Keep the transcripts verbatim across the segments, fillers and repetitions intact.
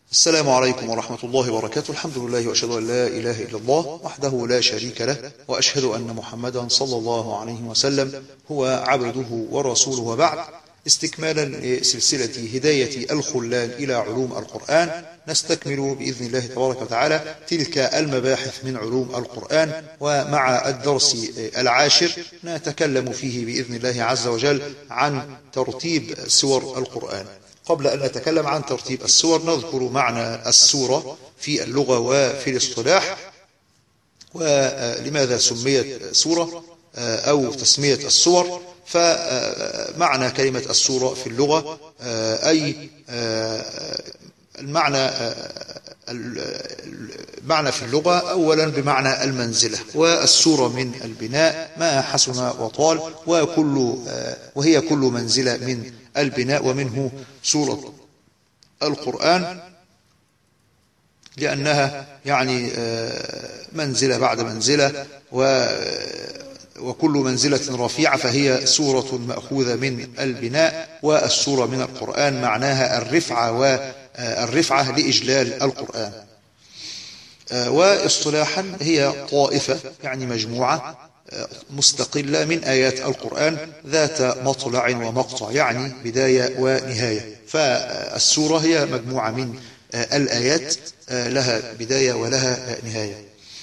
السلام عليكم ورحمة الله وبركاته. الحمد لله وأشهد أن لا إله إلا الله وحده لا شريك له، وأشهد أن محمدا صلى الله عليه وسلم هو عبده ورسوله، وبعد. استكمالا لسلسلة هداية الخلان إلى علوم القرآن، نستكمل بإذن الله تبارك وتعالى تلك المباحث من علوم القرآن، ومع الدرس العاشر نتكلم فيه بإذن الله عز وجل عن ترتيب سور القرآن. قبل أن نتكلم عن ترتيب السور نذكر معنى السورة في اللغة وفي الاصطلاح، ولماذا سميت سورة أو تسمية السور. فمعنى كلمة السورة في اللغة أي المعنى المعنى في اللغة أولا بمعنى المنزلة، والسورة من البناء ما حسن وطال، وكل وهي كل منزلة من البناء، ومنه سورة القرآن لأنها يعني منزلة بعد منزلة، وكل منزلة رفيعة فهي سورة مأخوذة من البناء. والسورة من القرآن معناها الرفعة، والرفعة لإجلال القرآن. واصطلاحا هي طائفة يعني مجموعة مستقلة من آيات القرآن ذات مطلع ومقطع، يعني بداية ونهاية. فالسورة هي مجموعة من الآيات لها بداية ولها نهاية.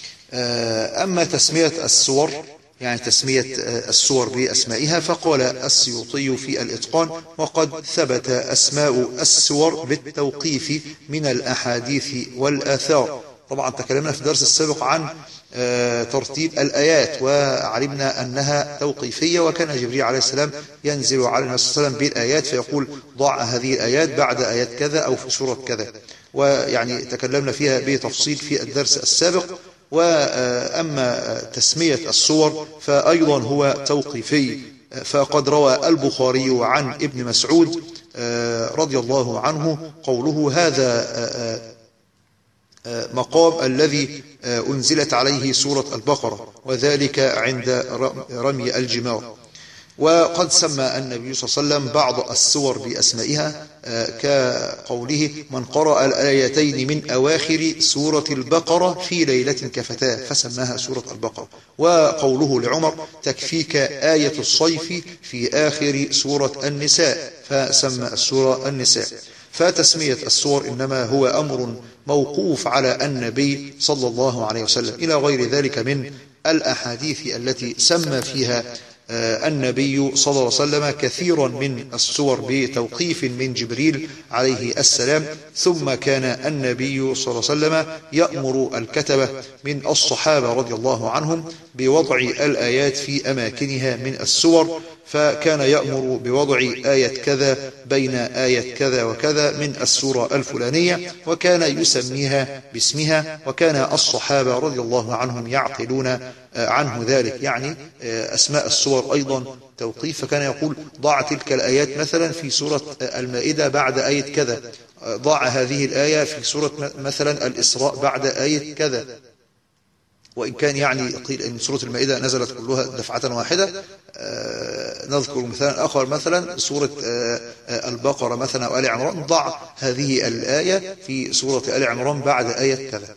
أما تسمية السور يعني تسمية السور بأسمائها، فقال السيوطي في الإتقان: وقد ثبت أسماء السور بالتوقيف من الأحاديث والآثار. طبعا تكلمنا في الدرس السابق عن ترتيب الآيات، وعلمنا أنها توقيفية، وكان جبريل عليه السلام ينزل على النبي صلى الله عليه وسلم بالآيات فيقول: ضع هذه الآيات بعد آيات كذا أو في سورة كذا، ويعني تكلمنا فيها بتفصيل في الدرس السابق. وأما تسمية السور فأيضا هو توقيفي، فقد روى البخاري عن ابن مسعود رضي الله عنه قوله: هذا مقام الذي أنزلت عليه سورة البقرة، وذلك عند رمي الجمار. وقد سمى النبي صلى الله عليه وسلم بعض السور بأسمائها كقوله: من قرأ الآيتين من أواخر سورة البقرة في ليلة كفتاه، فسماها سورة البقرة. وقوله لعمر: تكفيك آية الصيف في آخر سورة النساء، فسمى السورة النساء. فتسمية السور إنما هو أمر موقوف على النبي صلى الله عليه وسلم، إلى غير ذلك من الأحاديث التي سمى فيها النبي صلى الله عليه وسلم كثيرا من السور بتوقيف من جبريل عليه السلام. ثم كان النبي صلى الله عليه وسلم يأمر الكتبة من الصحابة رضي الله عنهم بوضع الآيات في أماكنها من السور، فكان يأمر بوضع آية كذا بين آية كذا وكذا من السورة الفلانية، وكان يسميها باسمها، وكان الصحابة رضي الله عنهم يعقلون عنه ذلك، يعني أسماء السور أيضا توقيف. فكان يقول: ضع تلك الآيات مثلا في سورة المائدة بعد آية كذا، ضع هذه الآية في سورة مثلا الإسراء بعد آية كذا. وإن كان يعني قيل أن سورة المائدة نزلت كلها دفعة واحدة. آه نذكر مثلا آخر، مثلا سورة آه البقرة مثلا أو آل عمران، ضع هذه الآية في سورة آل عمران بعد آية كذا.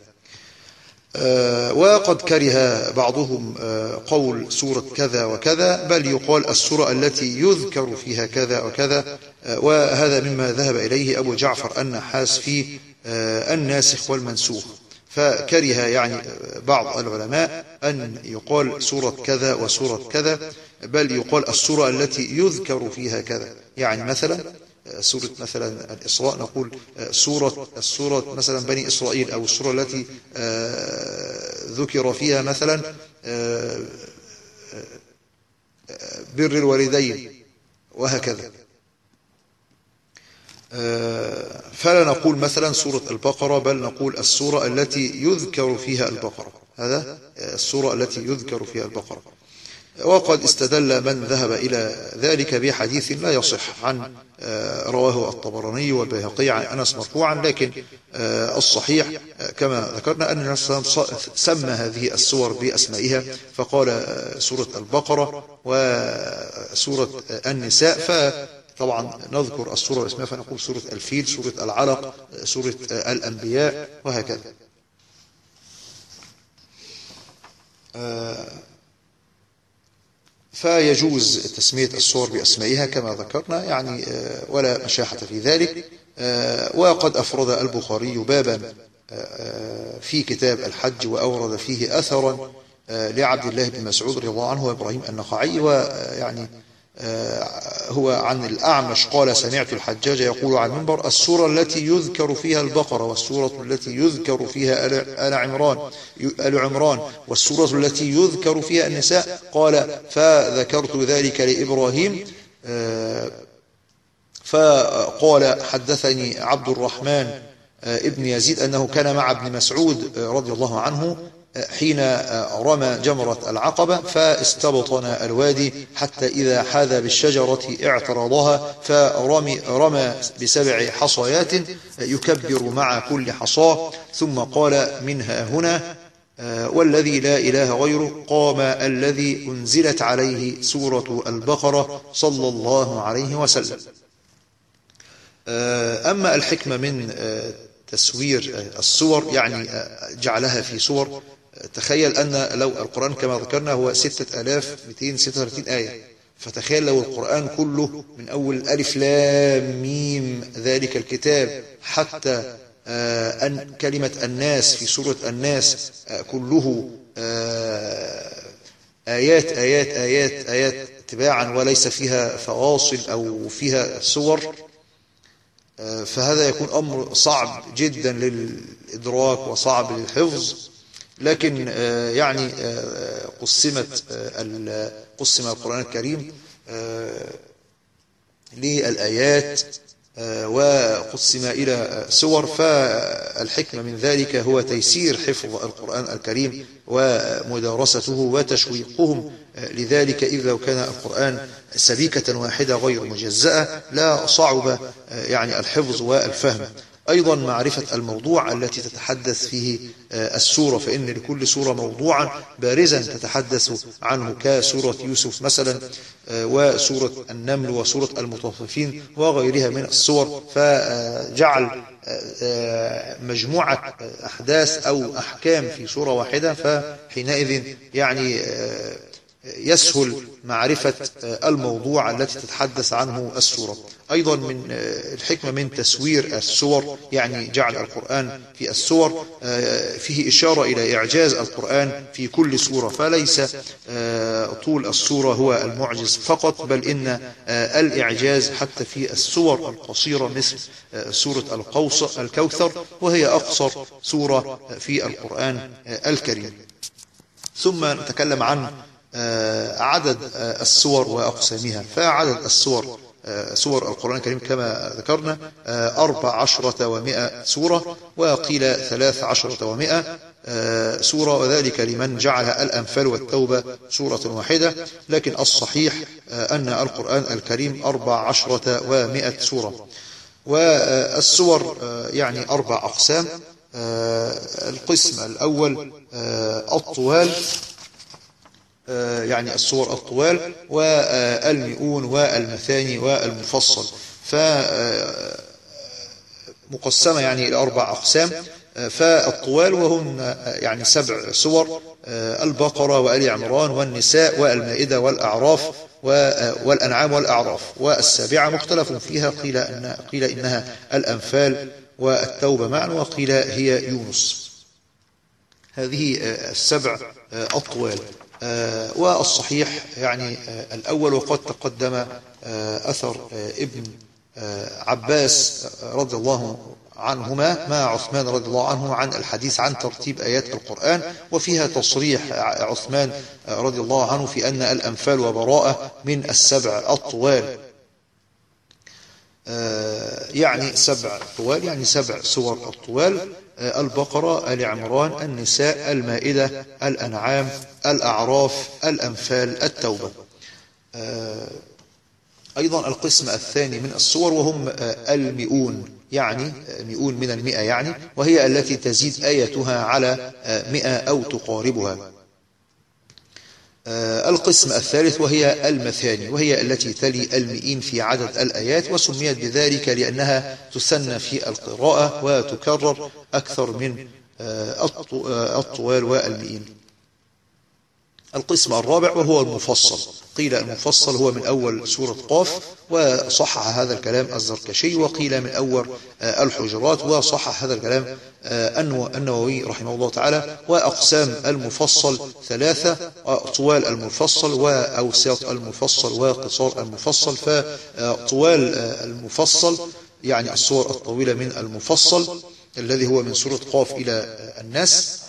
آه وقد كره بعضهم آه قول سورة كذا وكذا، بل يقال السورة التي يذكر فيها كذا وكذا. آه وهذا مما ذهب إليه أبو جعفر النحاس في آه الناسخ والمنسوخ. فكره يعني بعض العلماء أن يقال سورة كذا وسورة كذا، بل يقال السورة التي يذكر فيها كذا. يعني مثلا سورة مثلا الإسراء نقول سورة السورة مثلا بني إسرائيل، أو السورة التي ذكر فيها مثلا بر الوالدين وهكذا. فلا نقول مثلا سورة البقرة، بل نقول السورة التي يذكر فيها البقرة، هذا السورة التي يذكر فيها البقرة. وقد استدل من ذهب إلى ذلك بحديث لا يصح عن رواه الطبراني والبيهقي عن أنس مرفوعا، لكن الصحيح كما ذكرنا أن النبي سمى هذه السور بأسمائها، فقال سورة البقرة وسورة النساء، ف طبعا نذكر السورة باسمها فنقول سورة الفيل، سورة العلق، سورة الأنبياء وهكذا. فيجوز تسمية السور بأسمائها كما ذكرنا يعني ولا مشاحة في ذلك. وقد أفرد البخاري بابا في كتاب الحج وأورد فيه أثرا لعبد الله بن مسعود رضي الله عنه وإبراهيم النخعي، ويعني هو عن الأعمش قال سمعت الحجاج يقول عن المنبر السورة التي يذكر فيها البقرة والسورة التي يذكر فيها آل عمران آل عمران والسورة التي يذكر فيها النساء. قال فذكرت ذلك لإبراهيم فقال حدثني عبد الرحمن ابن يزيد أنه كان مع ابن مسعود رضي الله عنه حين رمى جمرة العقبة فاستبطن الوادي حتى إذا حاذ بالشجرة اعترضها فرمي رمى بسبع حصيات يكبر مع كل حصاة ثم قال منها هنا والذي لا إله غيره قام الذي أنزلت عليه سورة البقرة صلى الله عليه وسلم. أما الحكمة من تسوير السور يعني جعلها في سور، تخيل أن لو القرآن كما ذكرنا هو ستة آلاف ومئتين وستة وثلاثين آية، فتخيل لو القرآن كله من أول ألف لام ميم ذلك الكتاب حتى أن كلمة الناس في سورة الناس كله آيات آيات آيات آيات تباعا وليس فيها فواصل أو فيها سور، فهذا يكون أمر صعب جدا للإدراك وصعب للحفظ. لكن يعني قسمت قسم القرآن الكريم للآيات وقسم إلى سور، فالحكمة من ذلك هو تيسير حفظ القرآن الكريم ومدارسته وتشويقهم لذلك، إذ لو كان القرآن سبيكة واحدة غير مجزأة لا صعب يعني الحفظ والفهم. أيضا معرفة الموضوع التي تتحدث فيه السورة، فإن لكل سورة موضوعا بارزا تتحدث عنه كسورة يوسف مثلا وسورة النمل وسورة المطففين وغيرها من السور، فجعل مجموعة أحداث أو أحكام في سورة واحدة، فحينئذ يعني يسهل معرفة الموضوع التي تتحدث عنه السورة. أيضا من الحكمة من تسوير السور يعني جعل القرآن في السور فيه إشارة إلى إعجاز القرآن في كل سورة، فليس طول السورة هو المعجز فقط، بل إن الإعجاز حتى في السور القصيرة مثل سورة الكوثر وهي أقصر سورة في القرآن الكريم. ثم نتكلم عن عدد السور وأقسامها. فعدد السور سور القرآن الكريم كما ذكرنا أربع عشرة ومائة سورة، وقيل ثلاث عشرة ومائة سورة، وذلك لمن جعل الأنفال والتوبة سورة واحدة، لكن الصحيح أن القرآن الكريم أربع عشرة ومائة سورة. والسور يعني أربع أقسام. القسم الأول الطوال يعني السور الطوال والمئون والمثاني والمفصل، فمقسمة يعني إلى أربع أقسام. فالطوال وهم يعني سبع سور: البقرة وآل عمران والنساء والمائدة والأعراف والأنعام والأعراف. والسابعة مختلف فيها، قيل إن قيل إنها الأنفال والتوبة معا، وقيل هي يونس. هذه السبع الطوال. آه والصحيح يعني آه الأول، وقد تقدم آه أثر آه ابن آه عباس رضي الله عنهما مع عثمان رضي الله عنه عن الحديث عن ترتيب آيات القرآن، وفيها تصريح عثمان آه رضي الله عنه في أن الأنفال وبراءة من السبع الطوال. آه يعني سبع طوال يعني سبع سور الطوال: البقرة، آل عمران، النساء، المائدة، الأنعام، الأعراف، الأنفال، التوبة. أيضا القسم الثاني من السور وهم المئون، يعني مئون من المئة يعني، وهي التي تزيد آيتها على مئة أو تقاربها. القسم الثالث وهي المثاني، وهي التي تلي المئين في عدد الآيات، وسميت بذلك لأنها تثنى في القراءة وتكرر أكثر من الطوال والمئين. القسم الرابع وهو المفصل. قيل المفصل هو من أول سورة قاف، وصحح هذا الكلام الزركشي، وقيل من أول الحجرات، وصحح هذا الكلام النووي رحمه الله تعالى. وأقسام المفصل ثلاثة: طوال المفصل وأوساط المفصل وقصار المفصل. فطوال المفصل يعني الصور الطويلة من المفصل الذي هو من سورة قاف إلى الناس،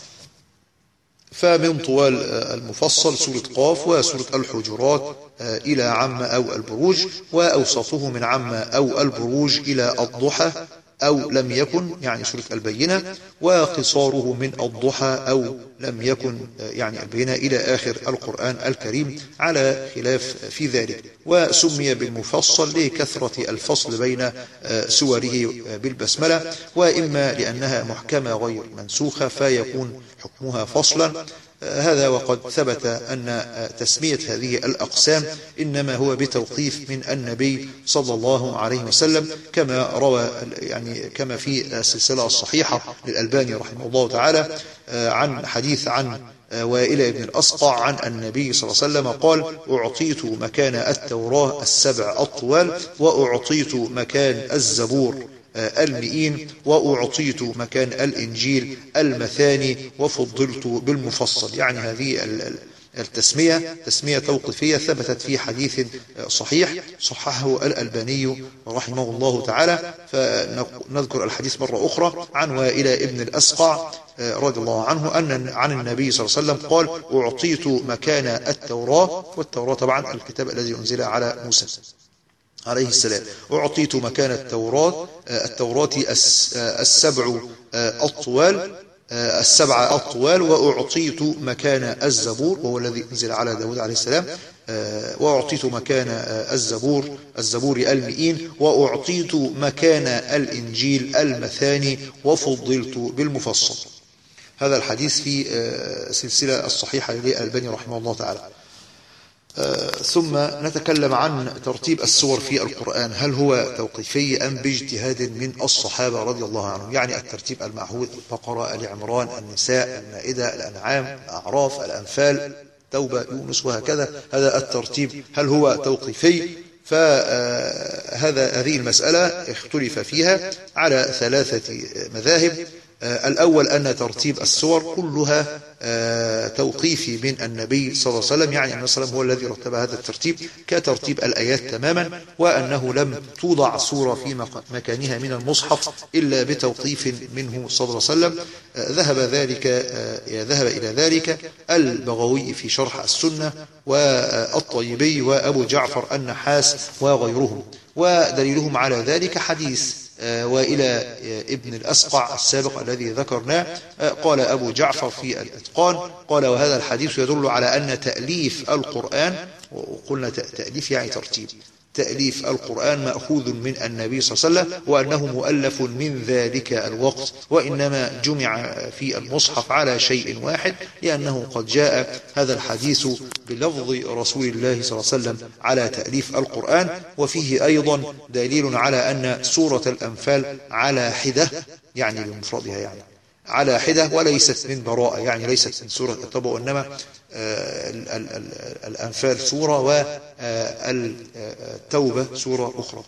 فمن طوال المفصل سورة قاف وسورة الحجرات إلى عم أو البروج، وأوسطه من عم أو البروج إلى الضحى أو لم يكن يعني سورة البينة، وقصاره من الضحى أو لم يكن يعني البينة إلى آخر القرآن الكريم على خلاف في ذلك. وسمي بالمفصل لكثرة الفصل بين سوره بالبسملة، وإما لأنها محكمة غير منسوخة فيكون حكمها فصلا. هذا وقد ثبت أن تسمية هذه الأقسام إنما هو بتوقيف من النبي صلى الله عليه وسلم، كما روى يعني كما في السلسلة الصحيحة للألباني رحمه الله تعالى عن حديث عن وائل بن الأسقع عن النبي صلى الله عليه وسلم قال: أعطيت مكان التوراة السبع الطوال، وأعطيت مكان الزبور المئين، وأعطيت مكان الإنجيل المثاني، وفضلت بالمفصل. يعني هذه التسمية تسمية توقيفية ثبتت في حديث صحيح صححه الألباني رحمه الله تعالى. فنذكر الحديث مرة أخرى عن وائل ابن الأسقع رضي الله عنه أن عن النبي صلى الله عليه وسلم قال: أعطيت مكان التوراة، والتوراة طبعا الكتاب الذي أنزل على موسى عليه السلام، أعطيت مكان التوراة التوراة السبع الطوال السبعة الطوال، وأعطيت مكان الزبور وهو الذي أنزل على داود عليه السلام، وأعطيت مكان الزبور الزبور المئين، وأعطيت مكان الإنجيل المثاني، وفضلت بالمفصل. هذا الحديث في سلسلة الصحيحة للألباني رحمه الله تعالى. ثم نتكلم عن ترتيب السور في القرآن، هل هو توقيفي أم باجتهاد من الصحابة رضي الله عنهم؟ يعني الترتيب المعهود: البقرة، آل عمران، النساء، المائدة، الأنعام، الأعراف، الأنفال، توبة، يونس، وهكذا. هذا الترتيب هل هو توقيفي؟ فهذا هذه المسألة اختلف فيها على ثلاثة مذاهب. الأول أن ترتيب السور كلها توقيفي من النبي صلى الله عليه وسلم، يعني النبي صلى الله عليه وسلم هو الذي رتب هذا الترتيب كترتيب الآيات تماما، وأنه لم توضع سورة في مكانها من المصحف إلا بتوقيف منه صلى الله عليه وسلم. ذهب ذلك ذهب إلى ذلك البغوي في شرح السنة، والطيبي، وأبو جعفر النحاس وغيرهم. ودليلهم على ذلك حديث وإلى ابن الأسقع السابق الذي ذكرناه. قال أبو جعفر في الإتقان قال: وهذا الحديث يدل على أن تأليف القرآن، وقلنا تأليف يعني ترتيب، تأليف القرآن مأخوذ من النبي صلى الله عليه وسلم، وأنه مؤلف من ذلك الوقت، وإنما جمع في المصحف على شيء واحد، لأنه قد جاء هذا الحديث بلفظ رسول الله صلى الله عليه وسلم على تأليف القرآن. وفيه أيضا دليل على أن سورة الأنفال على حدة، يعني بمفردها، يعني على حدة، وليست من براءة، يعني ليست من سورة التوبة، وإنما الأنفال سورة والتوبة سورة أخرى.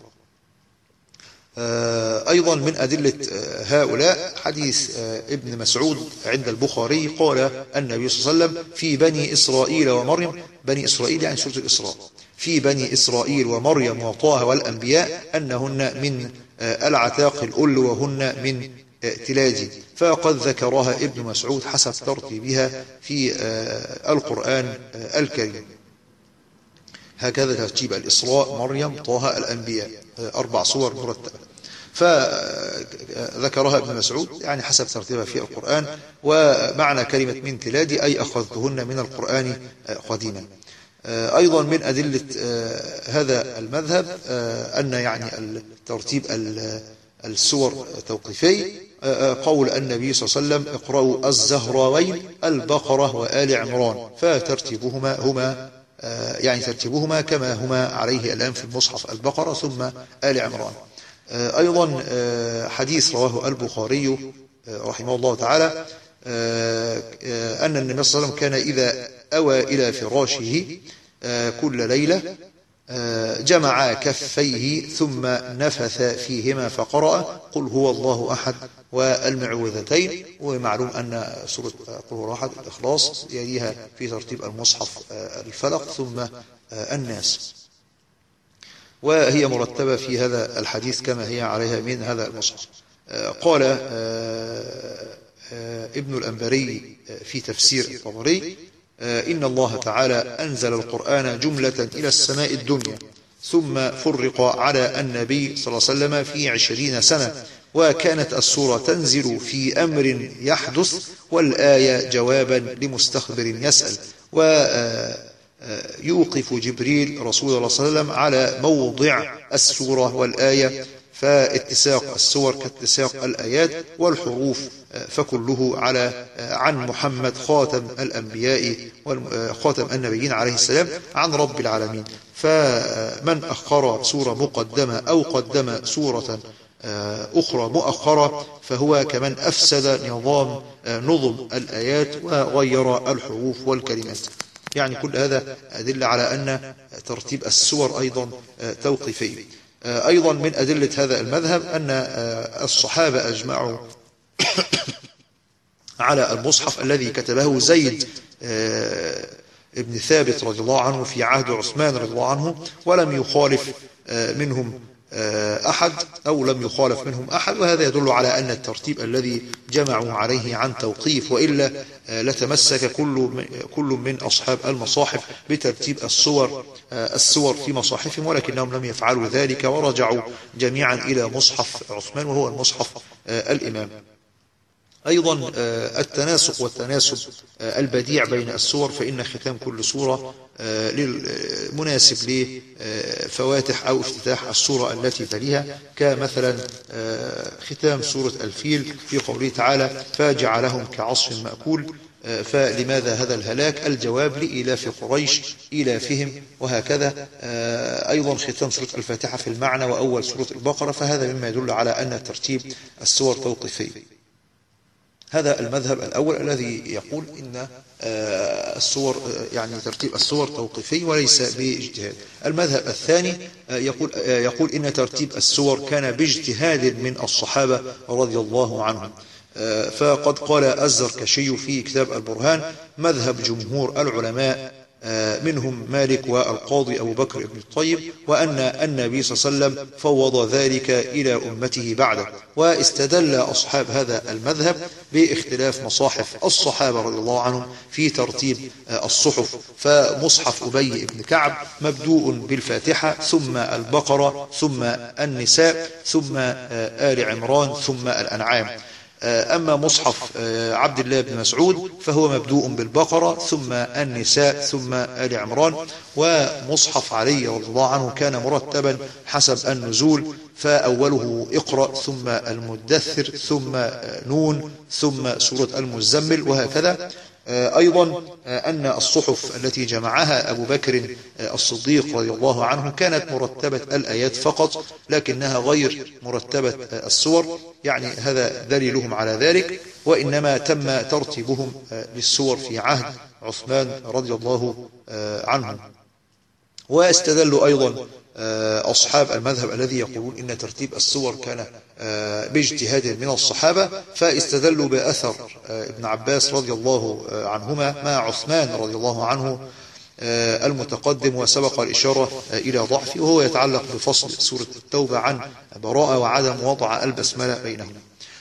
أيضا من أدلة هؤلاء حديث ابن مسعود عند البخاري قال النبي صلى الله عليه وسلم: في بني إسرائيل ومريم، بني إسرائيل يعني سورة الإسراء، في بني إسرائيل ومريم وطه والأنبياء أنهن من العتاق الأل وهن من تلاجي، فقد ذكرها ابن مسعود حسب ترتيبها في القرآن الكريم. هكذا ترتيب: الإسراء، مريم، طه، الأنبياء، أربع صور مرتبة. فذكرها ابن مسعود يعني حسب ترتيبها في القرآن. ومعنى كلمة من تلادي أي أخذتهن من القرآن قديما. أيضا من أدلة هذا المذهب أن يعني الترتيب السور توقيفي قول النبي صلى الله عليه وسلم اقرأوا الزهراوين البقرة وآل عمران، فترتيبهما هما يعني ترتيبهما كما هما عليه الآن في المصحف البقرة ثم آل عمران. أيضا حديث رواه البخاري رحمه الله تعالى أن النبي صلى الله عليه وسلم كان إذا أوى إلى فراشه كل ليلة جمع كفيه ثم نفث فيهما فقرأ قل هو الله أحد والمعوذتين. ومعلوم أن سورة قل هو الله أحد الإخلاص يليها في ترتيب المصحف الفلق ثم الناس، وهي مرتبة في هذا الحديث كما هي عليها من هذا المصحف. قال ابن الأنبري في تفسير الطبري إن الله تعالى أنزل القرآن جملة إلى السماء الدنيا ثم فرق على النبي صلى الله عليه وسلم في عشرين سنة، وكانت السورة تنزل في أمر يحدث والآية جوابا لمستخبر يسأل، ويوقف جبريل رسول الله صلى الله عليه وسلم على موضع السورة والآية، فاتساق السور كاتساق الآيات، والحروف فكله على عن محمد خاتم الأنبياء وخاتم النبيين عليه السلام عن رب العالمين. فمن أخر سورة مقدمة أو قدم سورة أخرى مؤخرة فهو كمن أفسد نظام نظم الآيات وغير الحروف والكلمات. يعني كل هذا أدل على أن ترتيب السور أيضا توقيفي. أيضا من أدلة هذا المذهب أن الصحابة أجمعوا على المصحف الذي كتبه زيد ابن ثابت رضي الله عنه في عهد عثمان رضي الله عنه، ولم يخالف منهم أحد أو لم يخالف منهم أحد، وهذا يدل على أن الترتيب الذي جمعوا عليه عن توقيف، وإلا لتمسك كل كل من أصحاب المصاحف بترتيب السور السور في مصاحفهم، ولكنهم لم يفعلوا ذلك ورجعوا جميعا إلى مصحف عثمان وهو المصحف الإمام. أيضا التناسق والتناسب البديع بين السور، فإن ختام كل سورة مناسب لفواتح أو افتتاح السورة التي تليها، كمثلا ختام سورة الفيل في قوله تعالى فجعلهم كعصف مأكول، فلماذا هذا الهلاك؟ الجواب لإيلاف قريش إيلافهم، وهكذا أيضا ختام سورة الفاتحة في المعنى وأول سورة البقرة، فهذا مما يدل على أن ترتيب السور توقيفي. هذا المذهب الأول الذي يقول إن السور يعني ترتيب السور توقيفي وليس باجتهاد. المذهب الثاني يقول يقول إن ترتيب السور كان باجتهاد من الصحابة رضي الله عنهم، فقد قال الزركشي في كتاب البرهان مذهب جمهور العلماء منهم مالك والقاضي أبو بكر بن الطيب، وأن النبي صلى الله عليه وسلم فوض ذلك إلى أمته بعده. واستدل أصحاب هذا المذهب باختلاف مصاحف الصحابة رضي الله عنهم في ترتيب الصحف، فمصحف أبي بن كعب مبدوء بالفاتحة ثم البقرة ثم النساء ثم آل عمران ثم الأنعام. أما مصحف عبد الله بن مسعود فهو مبدوء بالبقرة ثم النساء ثم آل عمران. ومصحف علي رضي الله عنه كان مرتبا حسب النزول، فأوله اقرأ ثم المدثر ثم نون ثم سورة المزمل، وهكذا. أيضا أن الصحف التي جمعها أبو بكر الصديق رضي الله عنه كانت مرتبة الآيات فقط لكنها غير مرتبة السور، يعني هذا دليلهم على ذلك، وإنما تم ترتيبهم للسور في عهد عثمان رضي الله عنه. واستدلوا أيضا أصحاب المذهب الذي يقولون إن ترتيب السور كان باجتهاد من الصحابة، فاستدلوا بأثر ابن عباس رضي الله عنهما مع عثمان رضي الله عنه المتقدم، وسبق الإشارة إلى ضعفه، وهو يتعلق بفصل سورة التوبة عن براءة وعدم وضع البسملة بينهما.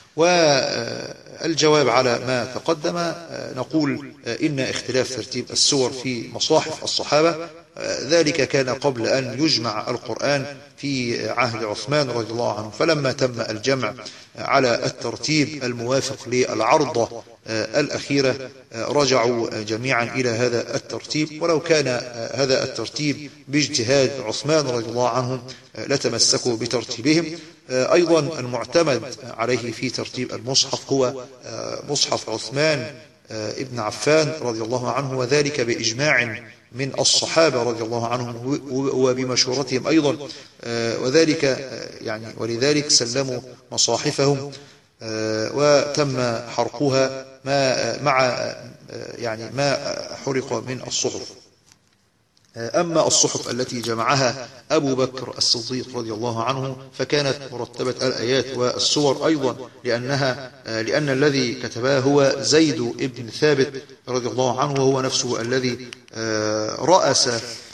والجواب على ما تقدم نقول إن اختلاف ترتيب السور في مصاحف الصحابة ذلك كان قبل أن يجمع القرآن في عهد عثمان رضي الله عنه. فلما تم الجمع على الترتيب الموافق للعرضة الأخيرة رجعوا جميعا إلى هذا الترتيب، ولو كان هذا الترتيب باجتهاد عثمان رضي الله عنه لتمسكوا بترتيبهم. أيضا المعتمد عليه في ترتيب المصحف هو مصحف عثمان ابن عفان رضي الله عنه، وذلك بإجماع من الصحابة رضي الله عنهم وبمشورتهم أيضا، وذلك يعني ولذلك سلموا مصاحفهم وتم حرقها ما مع يعني ما حرق من الصحف. أما الصحف التي جمعها أبو بكر الصديق رضي الله عنه فكانت مرتبة الآيات والسور أيضا، لأنها لأن الذي كتبها هو زيد بن ثابت رضي الله عنه، وهو نفسه الذي رأس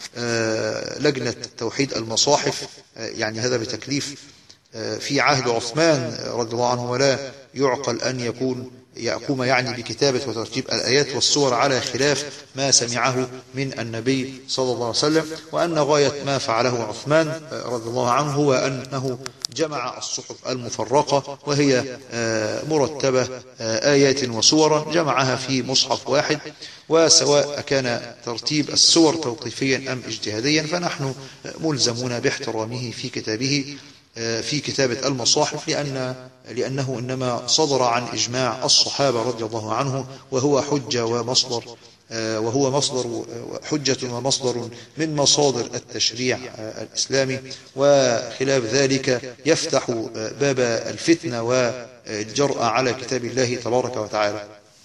لجنة توحيد المصاحف، يعني هذا بتكليف في عهد عثمان رضي الله عنه، ولا يعقل أن يكون يقوم يعني بكتابة وترتيب الآيات والسور على خلاف ما سمعه من النبي صلى الله عليه وسلم. وأن غاية ما فعله عثمان رضي الله عنه هو أنه جمع الصحف المفرقة وهي مرتبة آيات وسورا، جمعها في مصحف واحد، وسواء كان ترتيب السور توقيفيا أم اجتهاديا فنحن ملزمون باحترامه في كتابه في كتابة المصاحف، لأن لأنه إنما صدر عن إجماع الصحابة رضي الله عنه، وهو حجة ومصدر وهو مصدر حجة ومصدر من مصادر التشريع الإسلامي، وخلاف ذلك يفتح باب الفتنة والجرأة على كتاب الله تبارك وتعالى.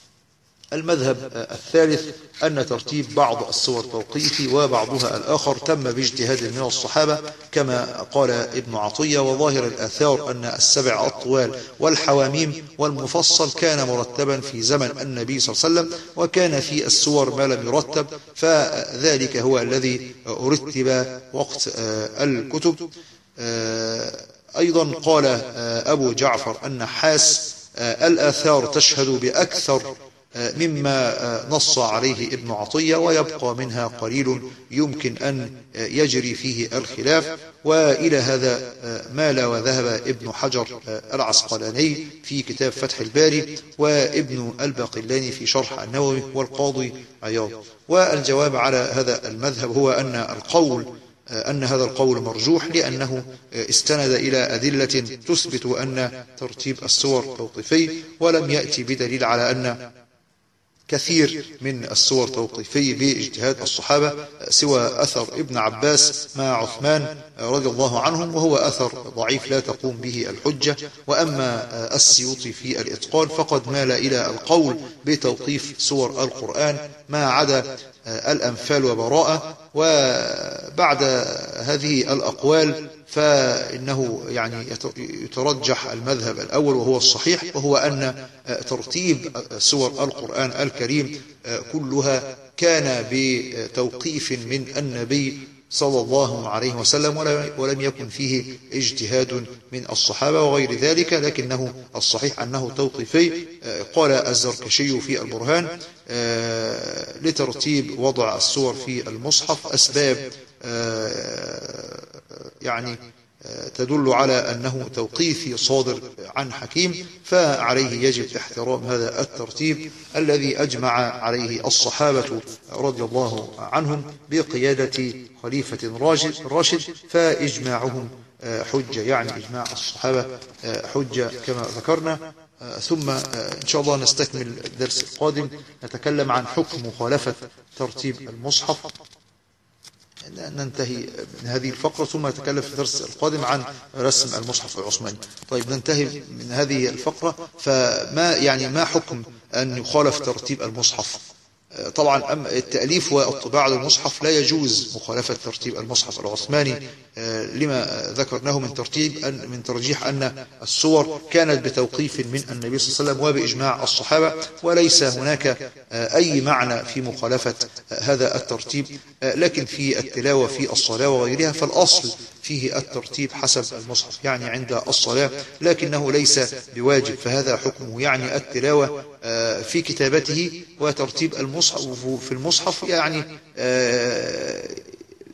المذهب الثالث أن ترتيب بعض السور توقيفي وبعضها الآخر تم باجتهاد من الصحابة كما قال ابن عطية، وظاهر الآثار أن السبع الطوال والحواميم والمفصل كان مرتبا في زمن النبي صلى الله عليه وسلم، وكان في السور ما لم يرتب، فذلك هو الذي رتب وقت الكتب. أيضا قال أبو جعفر أن حاس الآثار تشهد بأكثر مما نص عليه ابن عطية، ويبقى منها قليل يمكن أن يجري فيه الخلاف. وإلى هذا مال وذهب ابن حجر العسقلاني في كتاب فتح الباري، وابن الباقلاني في شرح النووي، والقاضي عياض. والجواب على هذا المذهب هو أن القول أن هذا القول مرجوح، لأنه استند إلى أدلة تثبت أن ترتيب السور توقيفي، ولم يأتي بدليل على أن كثير من السور توقيفي باجتهاد الصحابة سوى أثر ابن عباس مع عثمان رضي الله عنهم، وهو أثر ضعيف لا تقوم به الحجة. وأما السيوطي في الإتقان فقد مال إلى القول بتوقيف سور القرآن ما عدا الأنفال وبراءة. وبعد هذه الأقوال فإنه يعني يترجح المذهب الأول وهو الصحيح، وهو أن ترتيب سور القرآن الكريم كلها كان بتوقيف من النبي صلى الله عليه وسلم، ولم يكن فيه اجتهاد من الصحابة وغير ذلك، لكنه الصحيح أنه توقيفي. قال الزركشي في البرهان لترتيب وضع السور في المصحف أسباب يعني تدل على أنه توقيفي صادر عن حكيم، فعليه يجب احترام هذا الترتيب الذي أجمع عليه الصحابة رضي الله عنهم بقيادة خليفة راشد، فإجماعهم حجة، يعني إجماع الصحابة حجة كما ذكرنا. ثم إن شاء الله نستكمل الدرس القادم نتكلم عن حكم مخالفة ترتيب المصحف، ننتهي من هذه الفقرة ثم نتكلم في الدرس القادم عن رسم المصحف العثماني. طيب ننتهي من هذه الفقرة، فما يعني ما حكم أن يخالف ترتيب المصحف؟ طبعا التأليف والطباعة للمصحف لا يجوز مخالفة ترتيب المصحف العثماني لما ذكرناه من ترتيب من ترجيح أن السور كانت بتوقيف من النبي صلى الله عليه وسلم وبإجماع الصحابة، وليس هناك أي معنى في مخالفة هذا الترتيب. لكن في التلاوة في الصلاة وغيرها فالأصل فيه الترتيب حسب المصحف، يعني عند الصلاة، لكنه ليس بواجب، فهذا حكمه يعني التلاوة في كتابته وترتيب المصحف في المصحف يعني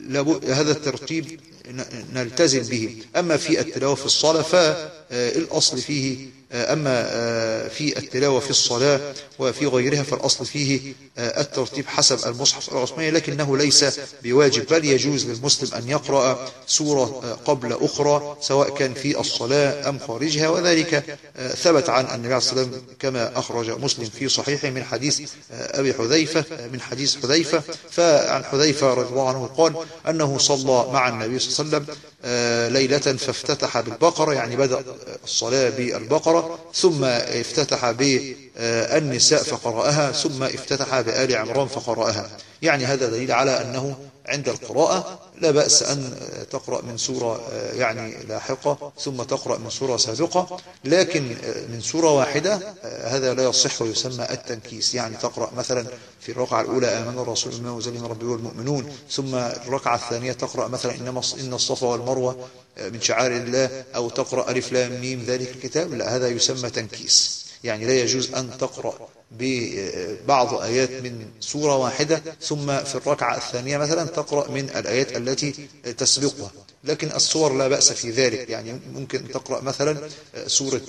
هذا الترتيب نلتزم به. أما في التلاوة في الصلاة فالأصل فيه، أما في التلاوة في الصلاة وفي غيرها فالأصل فيه الترتيب حسب المصحف العثماني، لكنه ليس بواجب، بل يجوز للمسلم أن يقرأ سورة قبل أخرى سواء كان في الصلاة أم خارجها، وذلك ثبت عن النبي عليه الصلاة والسلام كما أخرج مسلم في صحيحه من حديث أبي حذيفة من حديث حذيفة. فعن حذيفة رضي الله عنه قال أنه صلى مع النبي صلى الله عليه وسلم ليلة فافتتح بالبقرة، يعني بدأ الصلاة بالبقرة ثم افتتح بالنساء فقرأها ثم افتتح بآل عمران فقرأها. يعني هذا دليل على أنه عند القراءة لا بأس أن تقرأ من سورة يعني لاحقة ثم تقرأ من سورة سابقة، لكن من سورة واحدة هذا لا يصح ويسمى التنكيس. يعني تقرأ مثلا في الركعة الأولى آمن الرسول بما أنزل من ربه والمؤمنون، ثم الركعة الثانية تقرأ مثلا إنما إن الصفا والمروة من شعائر الله، أو تقرأ ألف لام ميم ذلك الكتاب، لا هذا يسمى تنكيس. يعني لا يجوز أن تقرأ ببعض آيات من سورة واحدة ثم في الركعة الثانية مثلا تقرأ من الآيات التي تسبقها، لكن السور لا بأس في ذلك. يعني ممكن تقرأ مثلا سورة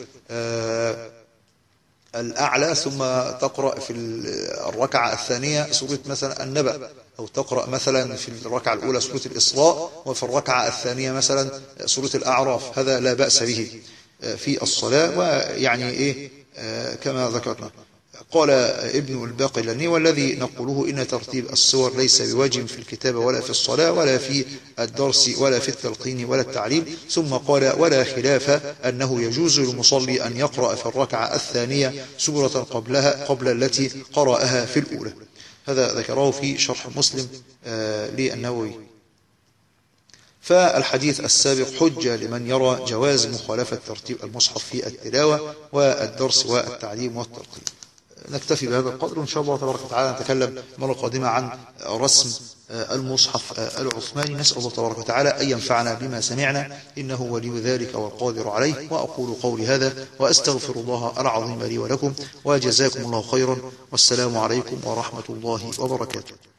الأعلى ثم تقرأ في الركعة الثانية سورة مثلا النبأ، أو تقرأ مثلا في الركعة الأولى سورة الإسراء وفي الركعة الثانية مثلا سورة الأعراف، هذا لا بأس به في الصلاة. ويعني إيه كما ذكرنا. قال ابن الباقلاني والذي نقوله إن ترتيب السور ليس بواجب في الكتابة ولا في الصلاة ولا في الدرس ولا في التلقين ولا التعليم. ثم قال ولا خلاف أنه يجوز للمصلي أن يقرأ في الركعة الثانية سورة قبلها قبل التي قرأها في الأولى. هذا ذكره في شرح مسلم للنووي. فالحديث السابق حجة لمن يرى جواز مخالفة ترتيب المصحف في التلاوة والدرس والتعليم والتلقين. نكتفي بهذا القدر، وإن شاء الله تبارك وتعالى نتكلم مرة قادمة عن رسم المصحف العثماني. نسأل الله تبارك وتعالى أن ينفعنا بما سمعنا، إنه ولي ذلك والقادر عليه. وأقول قولي هذا وأستغفر الله العظيم لي ولكم، وجزاكم الله خيرا، والسلام عليكم ورحمة الله وبركاته.